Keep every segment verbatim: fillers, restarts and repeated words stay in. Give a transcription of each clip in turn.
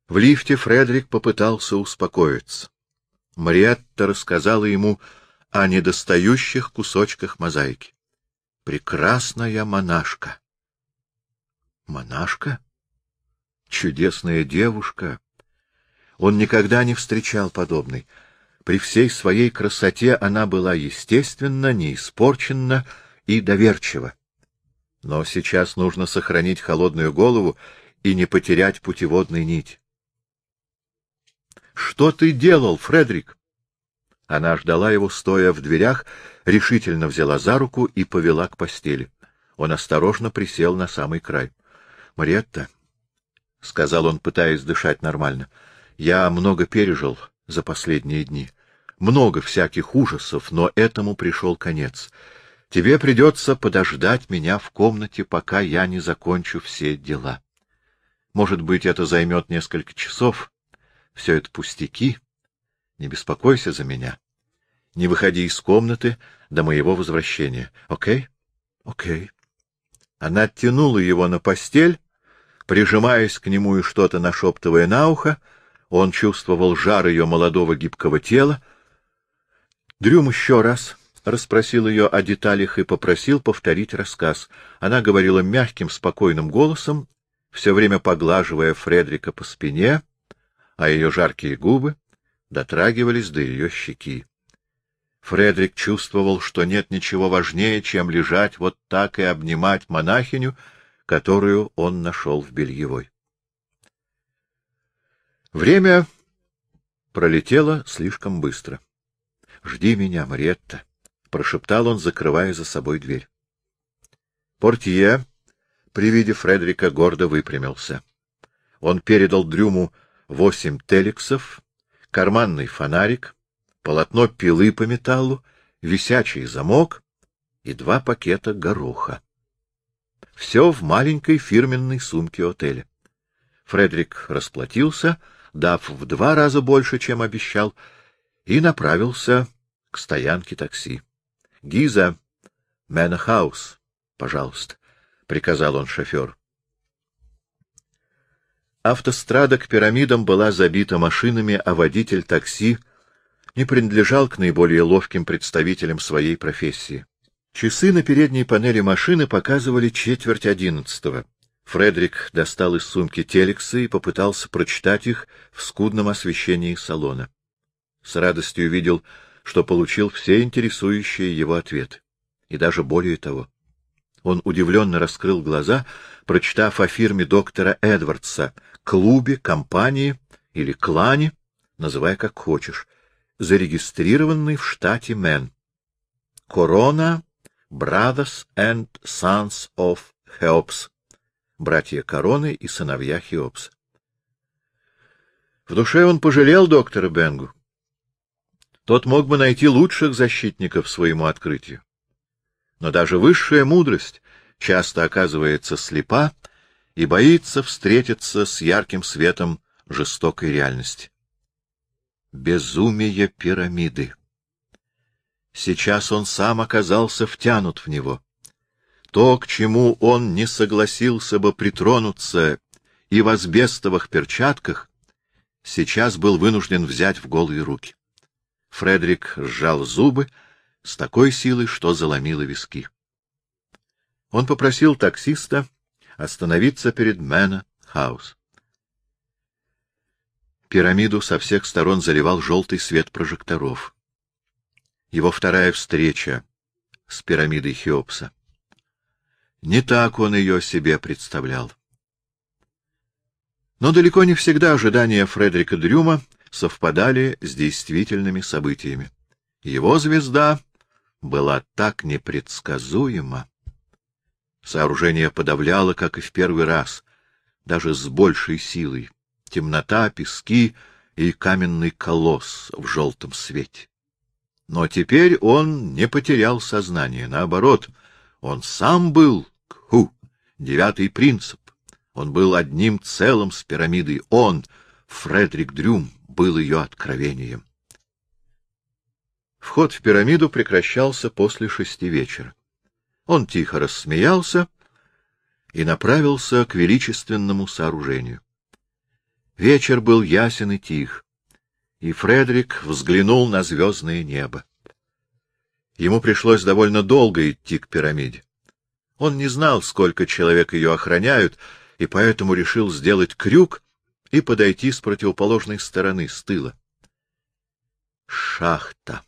В лифте Фредерик попытался успокоиться. Мариетта рассказала ему о недостающих кусочках мозаики. Прекрасная монашка. Монашка? Чудесная девушка. Он никогда не встречал подобной. При всей своей красоте она была естественна, неиспорченна и доверчива. Но сейчас нужно сохранить холодную голову и не потерять путеводной нить. — Что ты делал, Фредерик? Она ждала его, стоя в дверях, решительно взяла за руку и повела к постели. Он осторожно присел на самый край. — Мариетта, — сказал он, пытаясь дышать нормально, — я много пережил за последние дни. Много всяких ужасов, но этому пришел конец. Тебе придется подождать меня в комнате, пока я не закончу все дела. Может быть, это займет несколько часов. Все это пустяки. Не беспокойся за меня. Не выходи из комнаты до моего возвращения. Окей? Окей. Она оттянула его на постель, прижимаясь к нему и что-то нашептывая на ухо. Он чувствовал жар ее молодого гибкого тела. Дрюм еще раз расспросил ее о деталях и попросил повторить рассказ. Она говорила мягким, спокойным голосом, все время поглаживая Фредерика по спине, а ее жаркие губы дотрагивались до ее щеки. Фредерик чувствовал, что нет ничего важнее, чем лежать вот так и обнимать монахиню, которую он нашел в бельевой. Время пролетело слишком быстро. — Жди меня, Мариетта, — прошептал он, закрывая за собой дверь. Портье при виде Фредерика гордо выпрямился. Он передал Дрюму восемь телексов, карманный фонарик, полотно пилы по металлу, висячий замок и два пакета гороха. Все в маленькой фирменной сумке отеля. Фредерик расплатился, дав в два раза больше, чем обещал, и направился к стоянке такси. — Гиза, Мэннер-хаус, пожалуйста, — приказал он шоферу. Автострада к пирамидам была забита машинами, а водитель такси не принадлежал к наиболее ловким представителям своей профессии. Часы на передней панели машины показывали четверть одиннадцатого. Фредерик достал из сумки телексы и попытался прочитать их в скудном освещении салона. С радостью видел, что получил все интересующие его ответы. И даже более того. Он удивленно раскрыл глаза, прочитав о фирме доктора Эдвардса, клубе, компании или клане, называй как хочешь, зарегистрированный в штате Мэн. Corona Brothers and Sons of Cheops. Братья Короны и сыновья Хеопса. В душе он пожалел доктора Бенгу. Тот мог бы найти лучших защитников своему открытию. Но даже высшая мудрость часто оказывается слепа и боится встретиться с ярким светом жестокой реальности. Безумие пирамиды. Сейчас он сам оказался втянут в него. То, к чему он не согласился бы притронуться и в асбестовых перчатках, сейчас был вынужден взять в голые руки. Фредерик сжал зубы с такой силой, что заломило виски. Он попросил таксиста остановиться перед Мэннер-хаус. Пирамиду со всех сторон заливал желтый свет прожекторов. Его вторая встреча с пирамидой Хеопса. Не так он ее себе представлял. Но далеко не всегда ожидания Фредерика Дрюма совпадали с действительными событиями. Его звезда была так непредсказуема. Сооружение подавляло, как и в первый раз, даже с большей силой. Темнота, пески и каменный колосс в желтом свете. Но теперь он не потерял сознание. Наоборот, он сам был, кху, девятый принцип. Он был одним целым с пирамидой. Он, Фредерик Дрюм, был ее откровением. Вход в пирамиду прекращался после шести вечера. Он тихо рассмеялся и направился к величественному сооружению. Вечер был ясен и тих, и Фредерик взглянул на звездное небо. Ему пришлось довольно долго идти к пирамиде. Он не знал, сколько человек ее охраняют, и поэтому решил сделать крюк и подойти с противоположной стороны, с тыла. Шахта.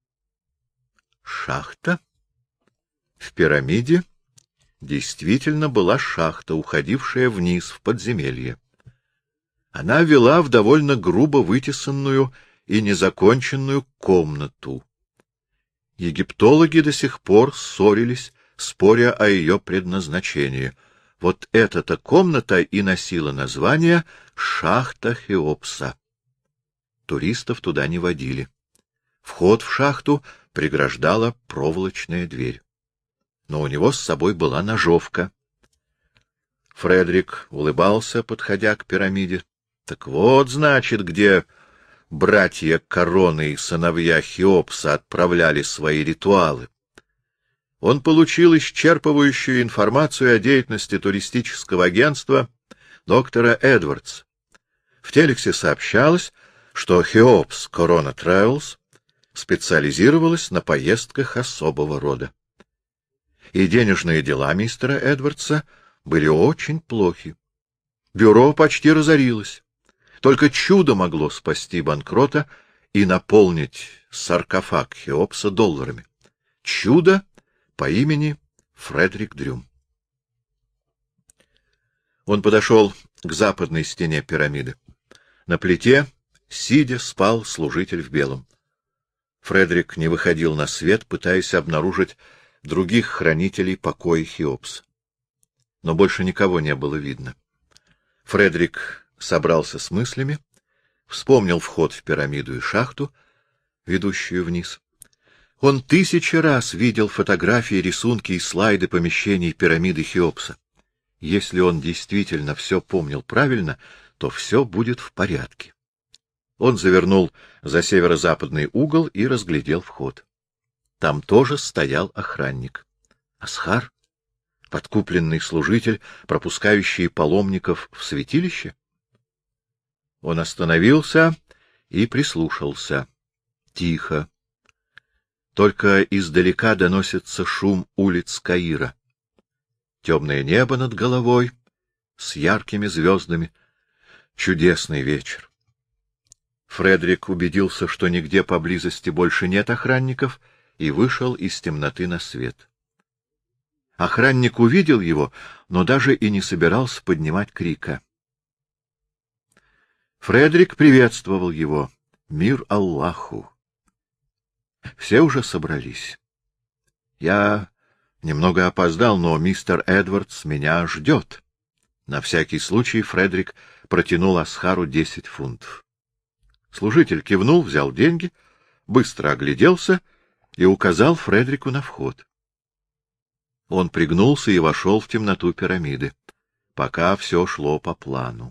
Шахта? В пирамиде действительно была шахта, уходившая вниз, в подземелье. Она вела в довольно грубо вытесанную и незаконченную комнату. Египтологи до сих пор ссорились, споря о ее предназначении. Вот эта-то комната и носила название «Шахта Хеопса». Туристов туда не водили. Вход в шахту преграждала проволочная дверь. Но у него с собой была ножовка. Фредерик улыбался, подходя к пирамиде. Так вот, значит, где братья Короны и сыновья Хеопса отправляли свои ритуалы. Он получил исчерпывающую информацию о деятельности туристического агентства доктора Эдвардса. В телексе сообщалось, что Хеопс Корона Трэвелс специализировалась на поездках особого рода. И денежные дела мистера Эдвардса были очень плохи. Бюро почти разорилось. Только чудо могло спасти банкрота и наполнить саркофаг Хеопса долларами. Чудо по имени Фредерик Дрюм. Он подошел к западной стене пирамиды. На плите, сидя, спал служитель в белом. Фредерик не выходил на свет, пытаясь обнаружить других хранителей покоя Хеопса. Но больше никого не было видно. Фредерик собрался с мыслями, вспомнил вход в пирамиду и шахту, ведущую вниз. Он тысячи раз видел фотографии, рисунки и слайды помещений пирамиды Хеопса. Если он действительно все помнил правильно, то все будет в порядке. Он завернул за северо-западный угол и разглядел вход. Там тоже стоял охранник. Асхар? Подкупленный служитель, пропускающий паломников в святилище? Он остановился и прислушался. Тихо. Только издалека доносится шум улиц Каира. Темное небо над головой с яркими звездами. Чудесный вечер. Фредерик убедился, что нигде поблизости больше нет охранников, и вышел из темноты на свет. Охранник увидел его, но даже и не собирался поднимать крика. Фредерик приветствовал его. Мир Аллаху. Все уже собрались. Я немного опоздал, но мистер Эдвардс меня ждет. На всякий случай Фредерик протянул Асхару десять фунтов. Служитель кивнул, взял деньги, быстро огляделся и указал Фредерику на вход. Он пригнулся и вошел в темноту пирамиды. Пока все шло по плану.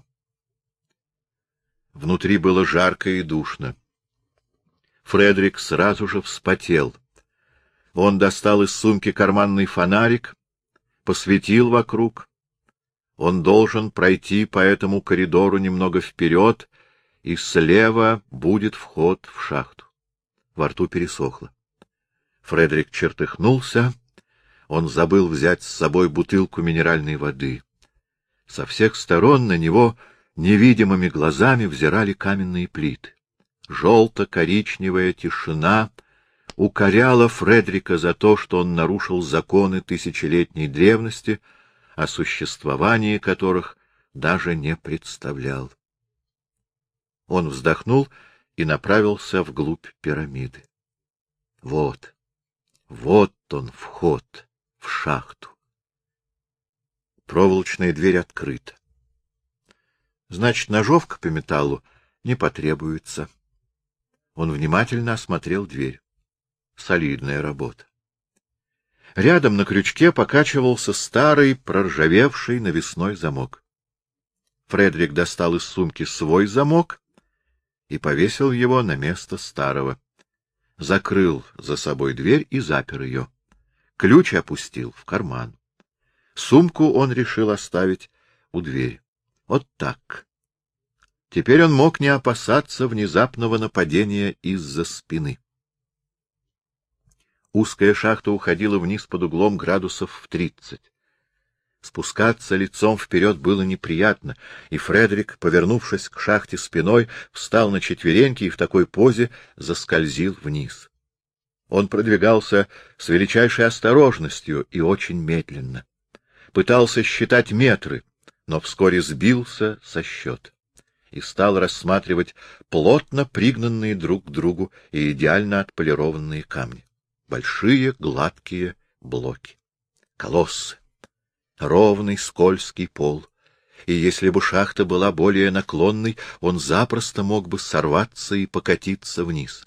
Внутри было жарко и душно. Фредерик сразу же вспотел. Он достал из сумки карманный фонарик, посветил вокруг. Он должен пройти по этому коридору немного вперед, и слева будет вход в шахту. Во рту пересохло. Фредерик чертыхнулся. Он забыл взять с собой бутылку минеральной воды. Со всех сторон на него невидимыми глазами взирали каменные плиты. Желто-коричневая тишина укоряла Фредерика за то, что он нарушил законы тысячелетней древности, о существовании которых даже не представлял. Он вздохнул и направился вглубь пирамиды. Вот, вот он, вход в шахту. Проволочная дверь открыта. Значит, ножовка по металлу не потребуется. Он внимательно осмотрел дверь. Солидная работа. Рядом на крючке покачивался старый, проржавевший навесной замок. Фредерик достал из сумки свой замок и повесил его на место старого. Закрыл за собой дверь и запер ее. Ключ опустил в карман. Сумку он решил оставить у двери. Вот так. Теперь он мог не опасаться внезапного нападения из-за спины. Узкая шахта уходила вниз под углом градусов в тридцать. Спускаться лицом вперед было неприятно, и Фредерик, повернувшись к шахте спиной, встал на четвереньки и в такой позе заскользил вниз. Он продвигался с величайшей осторожностью и очень медленно. Пытался считать метры, но вскоре сбился со счета и стал рассматривать плотно пригнанные друг к другу и идеально отполированные камни. Большие гладкие блоки. Колоссы. Ровный скользкий пол. И если бы шахта была более наклонной, он запросто мог бы сорваться и покатиться вниз.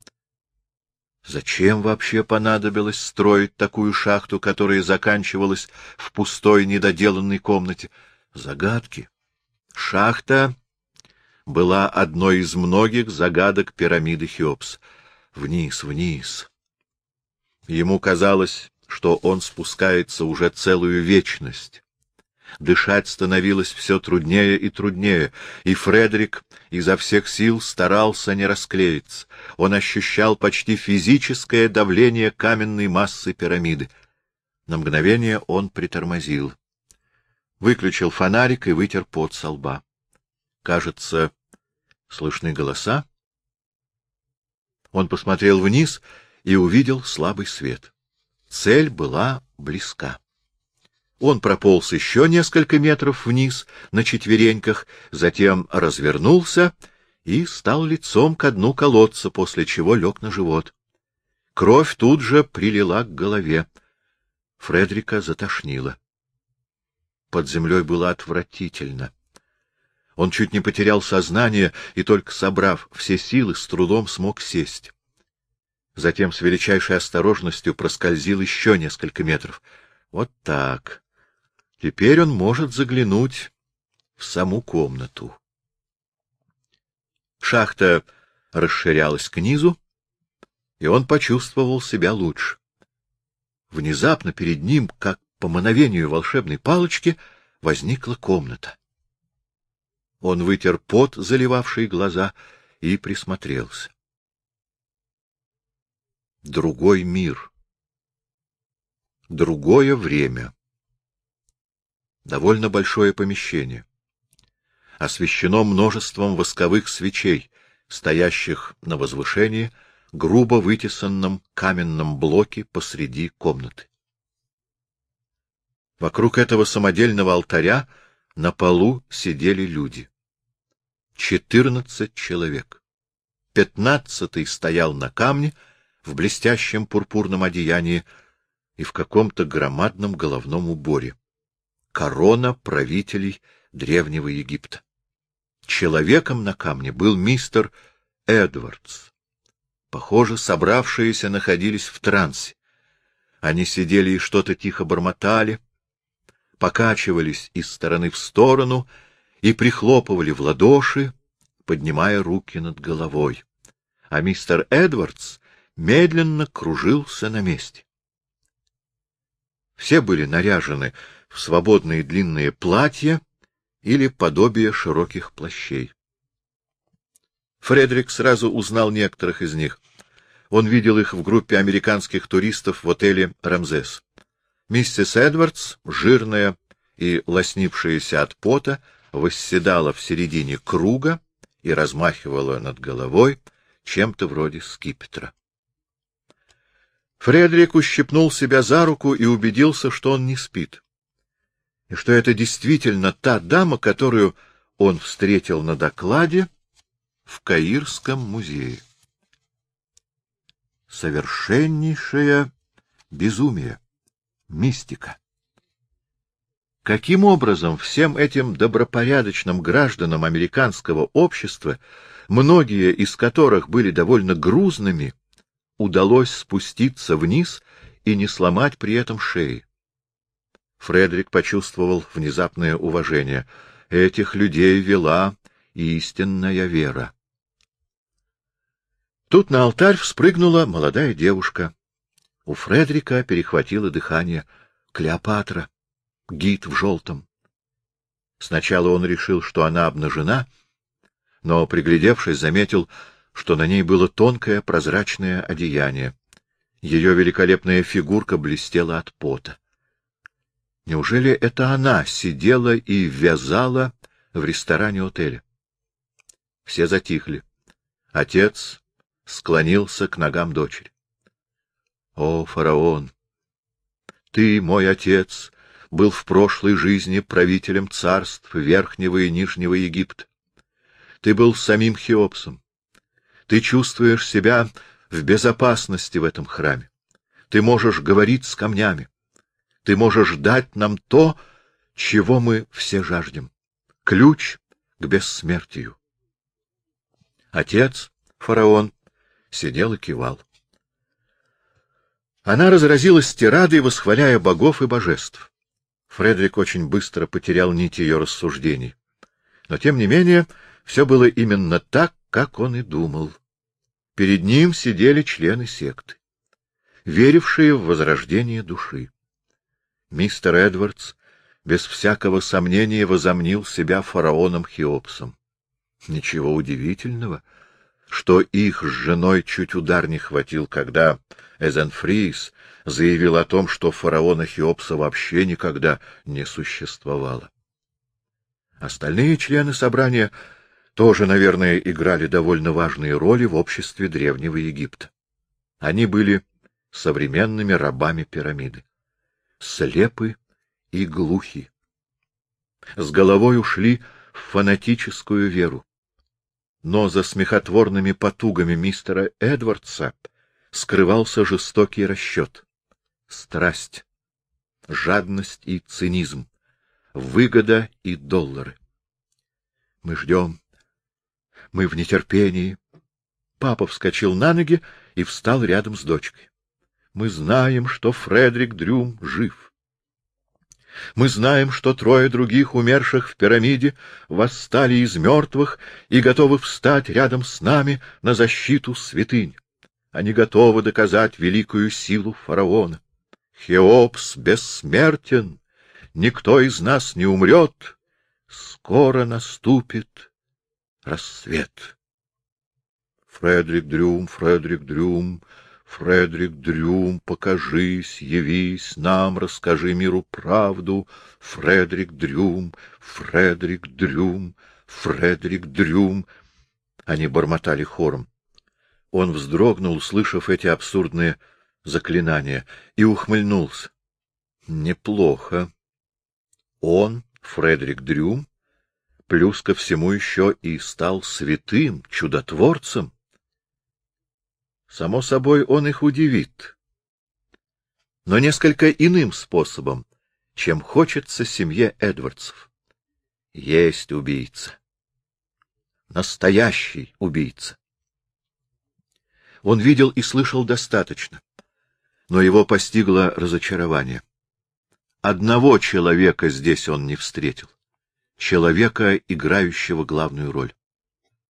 Зачем вообще понадобилось строить такую шахту, которая заканчивалась в пустой недоделанной комнате? Загадки. Шахта была одной из многих загадок пирамиды Хеопса. Вниз, вниз. Ему казалось, что он спускается уже целую вечность. Дышать становилось все труднее и труднее, и Фредерик изо всех сил старался не расклеиться. Он ощущал почти физическое давление каменной массы пирамиды. На мгновение он притормозил. Выключил фонарик и вытер пот со лба. Кажется, слышны голоса. Он посмотрел вниз и увидел слабый свет. Цель была близка. Он прополз еще несколько метров вниз на четвереньках, затем развернулся и стал лицом ко дну колодца, после чего лег на живот. Кровь тут же прилила к голове. Фредерика затошнило. Под землей было отвратительно. Он чуть не потерял сознание и, только собрав все силы, с трудом смог сесть. Затем с величайшей осторожностью проскользил еще несколько метров. Вот так. Теперь он может заглянуть в саму комнату. Шахта расширялась к низу, и он почувствовал себя лучше. Внезапно перед ним, как по мановению волшебной палочки, возникла комната. Он вытер пот, заливавший глаза, и присмотрелся. Другой мир. Другое время. Довольно большое помещение. Освещено множеством восковых свечей, стоящих на возвышении, грубо вытесанном каменном блоке посреди комнаты. Вокруг этого самодельного алтаря на полу сидели люди. Четырнадцать человек. Пятнадцатый стоял на камне, в блестящем пурпурном одеянии и в каком-то громадном головном уборе. Корона правителей Древнего Египта. Человеком на камне был мистер Эдвардс. Похоже, собравшиеся находились в трансе. Они сидели и что-то тихо бормотали, покачивались из стороны в сторону и прихлопывали в ладоши, поднимая руки над головой. А мистер Эдвардс медленно кружился на месте. Все были наряжены в свободные длинные платья или подобие широких плащей. Фредерик сразу узнал некоторых из них. Он видел их в группе американских туристов в отеле «Рамзес». Миссис Эдвардс, жирная и лоснившаяся от пота, восседала в середине круга и размахивала над головой чем-то вроде скипетра. Фредерик ущипнул себя за руку и убедился, что он не спит, и что это действительно та дама, которую он встретил на докладе в Каирском музее. Совершеннейшее безумие, мистика. Каким образом всем этим добропорядочным гражданам американского общества, многие из которых были довольно грузными, удалось спуститься вниз и не сломать при этом шеи? Фредерик почувствовал внезапное уважение. Этих людей вела истинная вера. Тут на алтарь вспрыгнула молодая девушка. У Фредерика перехватило дыхание. Клеопатра, гид в желтом. Сначала он решил, что она обнажена, но, приглядевшись, заметил, что на ней было тонкое прозрачное одеяние. Ее великолепная фигурка блестела от пота. Неужели это она сидела и вязала в ресторане отеля? Все затихли. Отец склонился к ногам дочери. — О, фараон! Ты, мой отец, был в прошлой жизни правителем царств Верхнего и Нижнего Египта. Ты был самим Хеопсом. Ты чувствуешь себя в безопасности в этом храме. Ты можешь говорить с камнями. Ты можешь дать нам то, чего мы все жаждем. Ключ к бессмертию. Отец, фараон, сидел и кивал. Она разразилась тирадой, восхваляя богов и божеств. Фредерик очень быстро потерял нить ее рассуждений. Но, тем не менее, все было именно так, как он и думал. Перед ним сидели члены секты, верившие в возрождение души. Мистер Эдвардс без всякого сомнения возомнил себя фараоном Хеопсом. Ничего удивительного, что их с женой чуть удар не хватил, когда Эзенфрис заявил о том, что фараона Хеопса вообще никогда не существовало. Остальные члены собрания тоже, наверное, играли довольно важные роли в обществе Древнего Египта. Они были современными рабами пирамиды, слепы и глухи. С головой ушли в фанатическую веру. Но за смехотворными потугами мистера Эдвардса скрывался жестокий расчет, страсть, жадность и цинизм, выгода и доллары. Мы ждем, мы в нетерпении. Папа вскочил на ноги и встал рядом с дочкой. Мы знаем, что Фредерик Дрюм жив. Мы знаем, что трое других умерших в пирамиде восстали из мертвых и готовы встать рядом с нами на защиту святынь. Они готовы доказать великую силу фараона. Хеопс бессмертен, никто из нас не умрет. Скоро наступит рассвет. Фредерик Дрюм, Фредерик Дрюм, Фредерик Дрюм, покажись, явись нам, расскажи миру правду. Фредерик Дрюм, Фредерик Дрюм, Фредерик Дрюм. Они бормотали хором. Он вздрогнул, услышав эти абсурдные заклинания, и ухмыльнулся. Неплохо. Он, Фредерик Дрюм, плюс ко всему еще и стал святым, чудотворцем. Само собой, он их удивит, но несколько иным способом, чем хочется семье Эдвардсов. Есть убийца. Настоящий убийца. Он видел и слышал достаточно, но его постигло разочарование. Одного человека здесь он не встретил. Человека, играющего главную роль.